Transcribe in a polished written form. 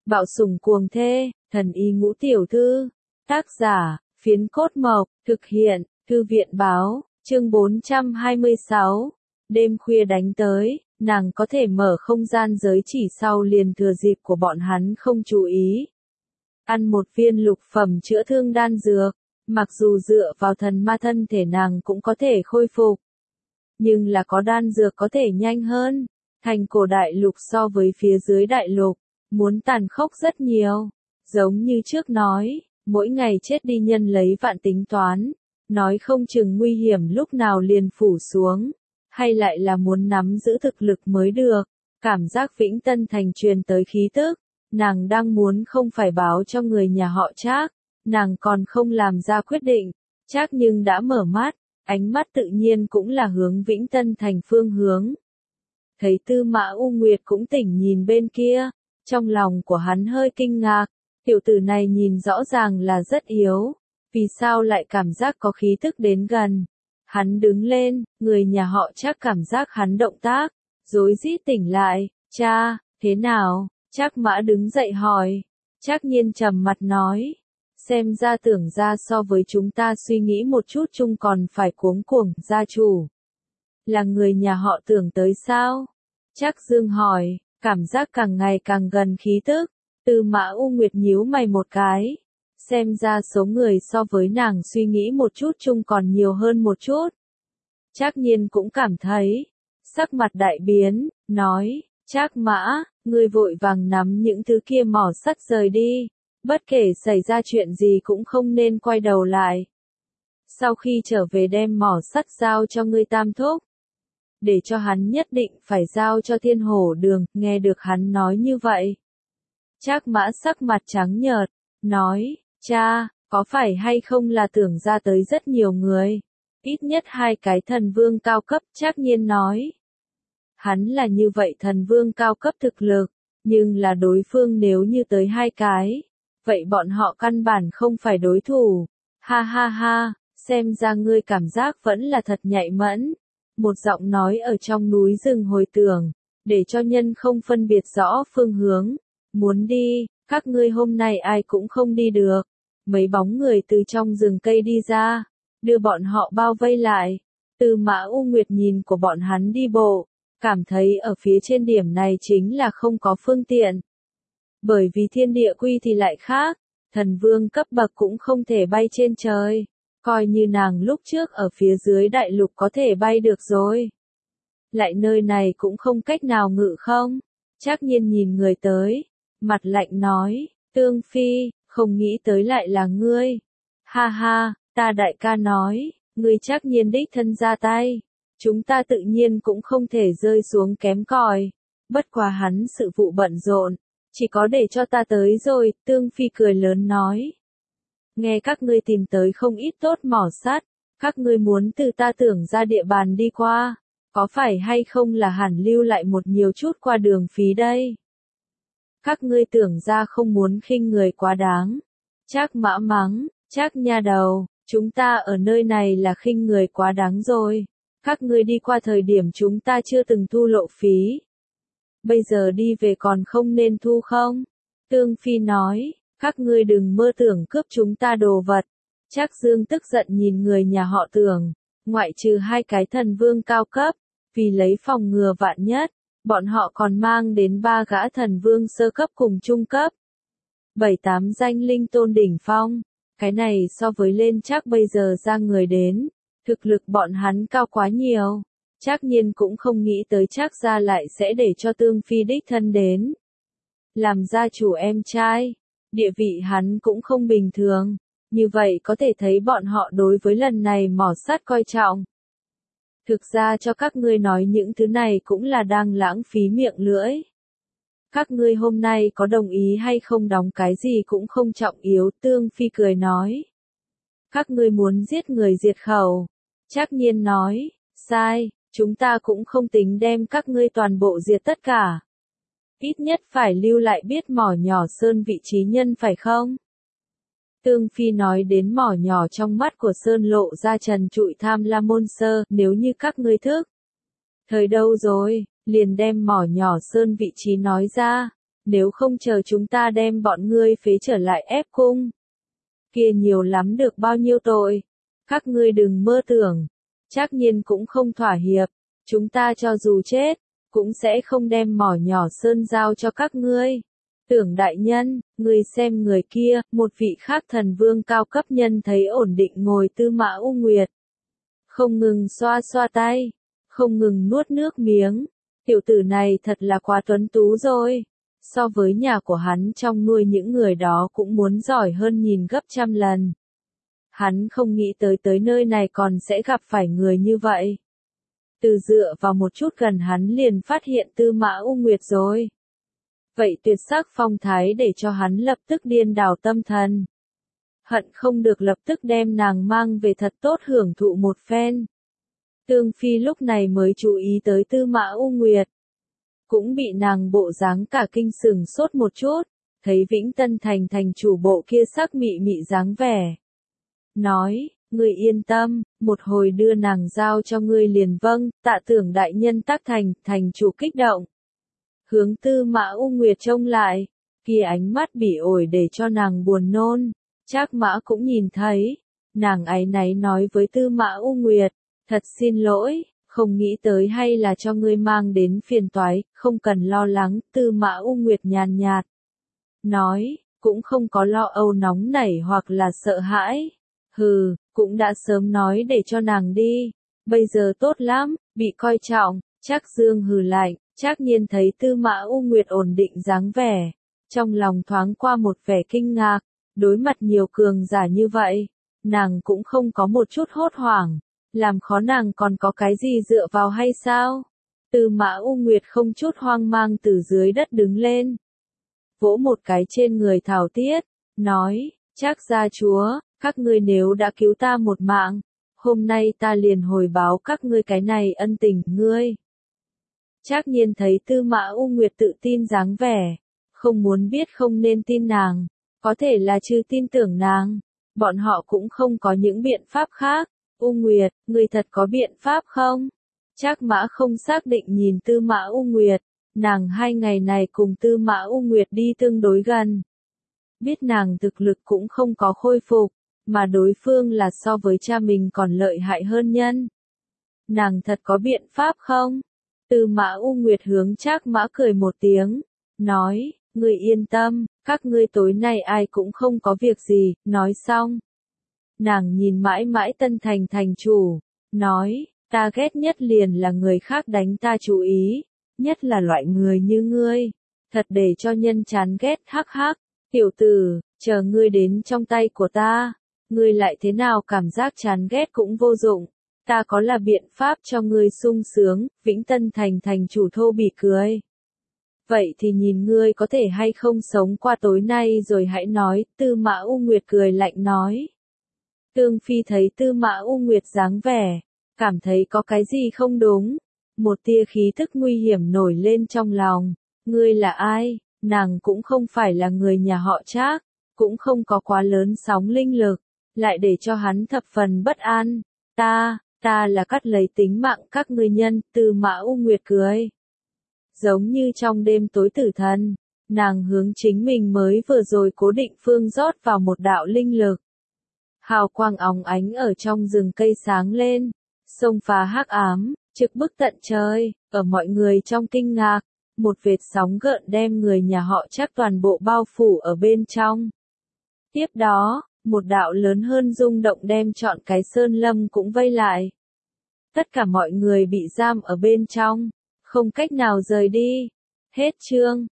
Bạo sủng cuồng thê, thần y ngũ tiểu thư. Tác giả, Phiến Cốt Mộc, thực hiện, Thư viện báo, chương 426. Đêm khuya đánh tới, nàng có thể mở không gian giới chỉ sau liền thừa dịp của bọn hắn không chú ý. Ăn một viên lục phẩm chữa thương đan dược, mặc dù dựa vào thần ma thân thể nàng cũng có thể khôi phục. Nhưng là có đan dược có thể nhanh hơn, thành cổ đại lục so với phía dưới đại lục, muốn tàn khốc rất nhiều. Giống như trước nói, mỗi ngày chết đi nhân lấy vạn tính toán, nói không chừng nguy hiểm lúc nào liền phủ xuống, hay lại là muốn nắm giữ thực lực mới được. Cảm giác Vĩnh Tân Thành truyền tới khí tức, nàng đang muốn không phải báo cho người nhà họ Trác, nàng còn không làm ra quyết định. Trác nhưng đã mở mắt, ánh mắt tự nhiên cũng là hướng Vĩnh Tân Thành phương hướng. Thấy Tư Mã U Nguyệt cũng tỉnh nhìn bên kia, trong lòng của hắn hơi kinh ngạc, tiểu tử này nhìn rõ ràng là rất yếu, vì sao lại cảm giác có khí tức đến gần. Hắn đứng lên, người nhà họ Trác cảm giác hắn động tác, rối rít tỉnh lại, cha, thế nào? Trác Mã đứng dậy hỏi. Trác Nhiên trầm mặt nói, xem ra tưởng ra so với chúng ta suy nghĩ một chút chung còn phải cuống cuồng. Gia chủ là người nhà họ Tưởng tới sao? Trác Dương hỏi, cảm giác càng ngày càng gần khí tức. Tư Mã U Nguyệt nhíu mày một cái, xem ra số người so với nàng suy nghĩ một chút chung còn nhiều hơn một chút. Trác Nhiên cũng cảm thấy, sắc mặt đại biến, nói, Trác Mã, ngươi vội vàng nắm những thứ kia mỏ sắt rời đi, bất kể xảy ra chuyện gì cũng không nên quay đầu lại. Sau khi trở về đem mỏ sắt giao cho ngươi Tam Thúc, để cho hắn nhất định phải giao cho Thiên Hổ Đường. Nghe được hắn nói như vậy, Trác Mã sắc mặt trắng nhợt, nói, cha, có phải hay không là Tưởng ra tới rất nhiều người, ít nhất 2 cái thần vương cao cấp. Trác Nhiên nói, hắn là như vậy thần vương cao cấp thực lực, nhưng là đối phương nếu như tới 2 cái, vậy bọn họ căn bản không phải đối thủ. Ha ha ha, xem ra ngươi cảm giác vẫn là thật nhạy mẫn. Một giọng nói ở trong núi rừng hồi tưởng, để cho nhân không phân biệt rõ phương hướng. Muốn đi, các ngươi hôm nay ai cũng không đi được. Mấy bóng người từ trong rừng cây đi ra, đưa bọn họ bao vây lại. Tư Mã U Nguyệt nhìn của bọn hắn đi bộ, cảm thấy ở phía trên điểm này chính là không có phương tiện. Bởi vì thiên địa quy thì lại khác, thần vương cấp bậc cũng không thể bay trên trời, coi như nàng lúc trước ở phía dưới đại lục có thể bay được rồi. Lại nơi này cũng không cách nào ngự không? Trác Nhiên nhìn người tới, mặt lạnh nói, Tương Phi, không nghĩ tới lại là ngươi. Ha ha, ta đại ca nói, ngươi Trác Nhiên đích thân ra tay, chúng ta tự nhiên cũng không thể rơi xuống kém cỏi. Bất quá hắn sự vụ bận rộn, chỉ có để cho ta tới rồi. Tương Phi cười lớn nói, nghe các ngươi tìm tới không ít tốt mỏ sắt, các ngươi muốn từ ta Tưởng ra địa bàn đi qua, có phải hay không là hẳn lưu lại một nhiều chút qua đường phí đây? Các ngươi Tưởng ra không muốn khinh người quá đáng. Trác Mã mắng, Trác nha đầu, chúng ta ở nơi này là khinh người quá đáng rồi. Các ngươi đi qua thời điểm chúng ta chưa từng thu lộ phí, bây giờ đi về còn không nên thu không? Tương Phi nói, các ngươi đừng mơ tưởng cướp chúng ta đồ vật. Trác Dương tức giận nhìn người nhà họ Tưởng, ngoại trừ 2 cái thần vương cao cấp, vì lấy phòng ngừa vạn nhất, bọn họ còn mang đến 3 gã thần vương sơ cấp cùng trung cấp. 7-8 danh linh tôn đỉnh phong, cái này so với lên Trác bây giờ ra người đến, thực lực bọn hắn cao quá nhiều. Trác Nhiên cũng không nghĩ tới Trác gia lại sẽ để cho Tương Phi đích thân đến. Làm gia chủ em trai, địa vị hắn cũng không bình thường, như vậy có thể thấy bọn họ đối với lần này mỏ sắt coi trọng. Thực ra cho các ngươi nói những thứ này cũng là đang lãng phí miệng lưỡi. Các ngươi hôm nay có đồng ý hay không đóng cái gì cũng không trọng yếu. Tương Phi cười nói, các ngươi muốn giết người diệt khẩu. Trác Nhiên nói, sai, chúng ta cũng không tính đem các ngươi toàn bộ diệt tất cả. Ít nhất phải lưu lại biết mỏ nhỏ Sơn vị trí nhân phải không? Tương Phi nói đến mỏ nhỏ trong mắt của Sơn lộ ra trần trụi tham lam môn sơ, nếu như các ngươi thức. Thời đâu rồi, liền đem mỏ nhỏ Sơn vị trí nói ra. nếu không chờ chúng ta đem bọn ngươi phế trở lại ép cung. Kia nhiều lắm được bao nhiêu tội. Các ngươi đừng mơ tưởng. Trác Nhiên cũng không thỏa hiệp. Chúng ta cho dù chết, cũng sẽ không đem mỏ nhỏ sơn giao cho các ngươi. Tưởng đại nhân, người xem người kia, một vị khác thần vương cao cấp nhân thấy ổn định ngồi Tư Mã U Nguyệt. Không ngừng xoa xoa tay, không ngừng nuốt nước miếng. Tiểu tử này thật là quá tuấn tú rồi. So với nhà của hắn trong nuôi những người đó cũng muốn giỏi hơn nhìn gấp trăm lần. Hắn không nghĩ tới nơi này còn sẽ gặp phải người như vậy. Từ dựa vào một chút gần hắn liền phát hiện Tư Mã U Nguyệt rồi. Vậy tuyệt sắc phong thái để cho hắn lập tức điên đảo tâm thần. Hận không được lập tức đem nàng mang về thật tốt hưởng thụ một phen. Tương Phi lúc này mới chú ý tới Tư Mã U Nguyệt. Cũng bị nàng bộ dáng cả kinh sừng sốt một chút, thấy Vĩnh Tân Thành thành chủ bộ kia sắc mị mị dáng vẻ. Nói, ngươi yên tâm, một hồi đưa nàng giao cho ngươi liền vâng, tạ tưởng đại nhân tác thành chủ kích động. Hướng Tư Mã U Nguyệt trông lại, kia ánh mắt bỉ ổi để cho nàng buồn nôn. Trác Mã cũng nhìn thấy, nàng áy náy nói với Tư Mã U Nguyệt, thật xin lỗi, không nghĩ tới hay là cho ngươi mang đến phiền toái, không cần lo lắng, Tư Mã U Nguyệt nhàn nhạt. Nói, cũng không có lo âu nóng nảy hoặc là sợ hãi. Hừ, cũng đã sớm nói để cho nàng đi, bây giờ tốt lắm, bị coi trọng, Trác Dương hừ lạnh. Trác Nhiên thấy Tư Mã U Nguyệt ổn định dáng vẻ, trong lòng thoáng qua một vẻ kinh ngạc, đối mặt nhiều cường giả như vậy, nàng cũng không có một chút hốt hoảng, làm khó nàng còn có cái gì dựa vào hay sao? Tư Mã U Nguyệt không chút hoang mang từ dưới đất đứng lên, vỗ một cái trên người Thảo Tiết, nói, Trác gia chúa, các ngươi nếu đã cứu ta một mạng, hôm nay ta liền hồi báo các ngươi cái này ân tình ngươi. Trác Nhiên thấy Tư Mã U Nguyệt tự tin dáng vẻ, không muốn biết không nên tin nàng, có thể là chưa tin tưởng nàng, bọn họ cũng không có những biện pháp khác. U Nguyệt, ngươi thật có biện pháp không? Trác Mã không xác định nhìn Tư Mã U Nguyệt, nàng 2 ngày này cùng Tư Mã U Nguyệt đi tương đối gần. Biết nàng thực lực cũng không có khôi phục, mà đối phương là so với cha mình còn lợi hại hơn nhân. Nàng thật có biện pháp không? Tư Mã U Nguyệt hướng Trác Mã cười một tiếng, nói, ngươi yên tâm, các ngươi tối nay ai cũng không có việc gì, nói xong. Nàng nhìn mãi mãi Tân Thành thành chủ, nói, ta ghét nhất liền là người khác đánh ta chú ý, nhất là loại người như ngươi, thật để cho nhân chán ghét hắc hắc, tiểu tử, chờ ngươi đến trong tay của ta, ngươi lại thế nào cảm giác chán ghét cũng vô dụng. Ta có là biện pháp cho ngươi sung sướng, Vĩnh Tân Thành thành chủ thô bỉ cười. Vậy thì nhìn ngươi có thể hay không sống qua tối nay rồi hãy nói, Tư Mã U Nguyệt cười lạnh nói. Tương Phi thấy Tư Mã U Nguyệt dáng vẻ, cảm thấy có cái gì không đúng. Một tia khí thức nguy hiểm nổi lên trong lòng. Ngươi là ai? Nàng cũng không phải là người nhà họ Trác, cũng không có quá lớn sóng linh lực, lại để cho hắn thập phần bất an. Ta là cắt lấy tính mạng các ngươi nhân, Tư Mã U Nguyệt cười. Giống như trong đêm tối tử thần, nàng hướng chính mình mới vừa rồi cố định phương rót vào một đạo linh lực. Hào quang óng ánh ở trong rừng cây sáng lên, xông phá hắc ám, trực bức tận trời, ở mọi người trong kinh ngạc, một vệt sóng gợn đem người nhà họ Trác toàn bộ bao phủ ở bên trong. Tiếp đó, một đạo lớn hơn rung động đem trọn cái sơn lâm cũng vây lại. Tất cả mọi người bị giam ở bên trong, không cách nào rời đi. Hết chương.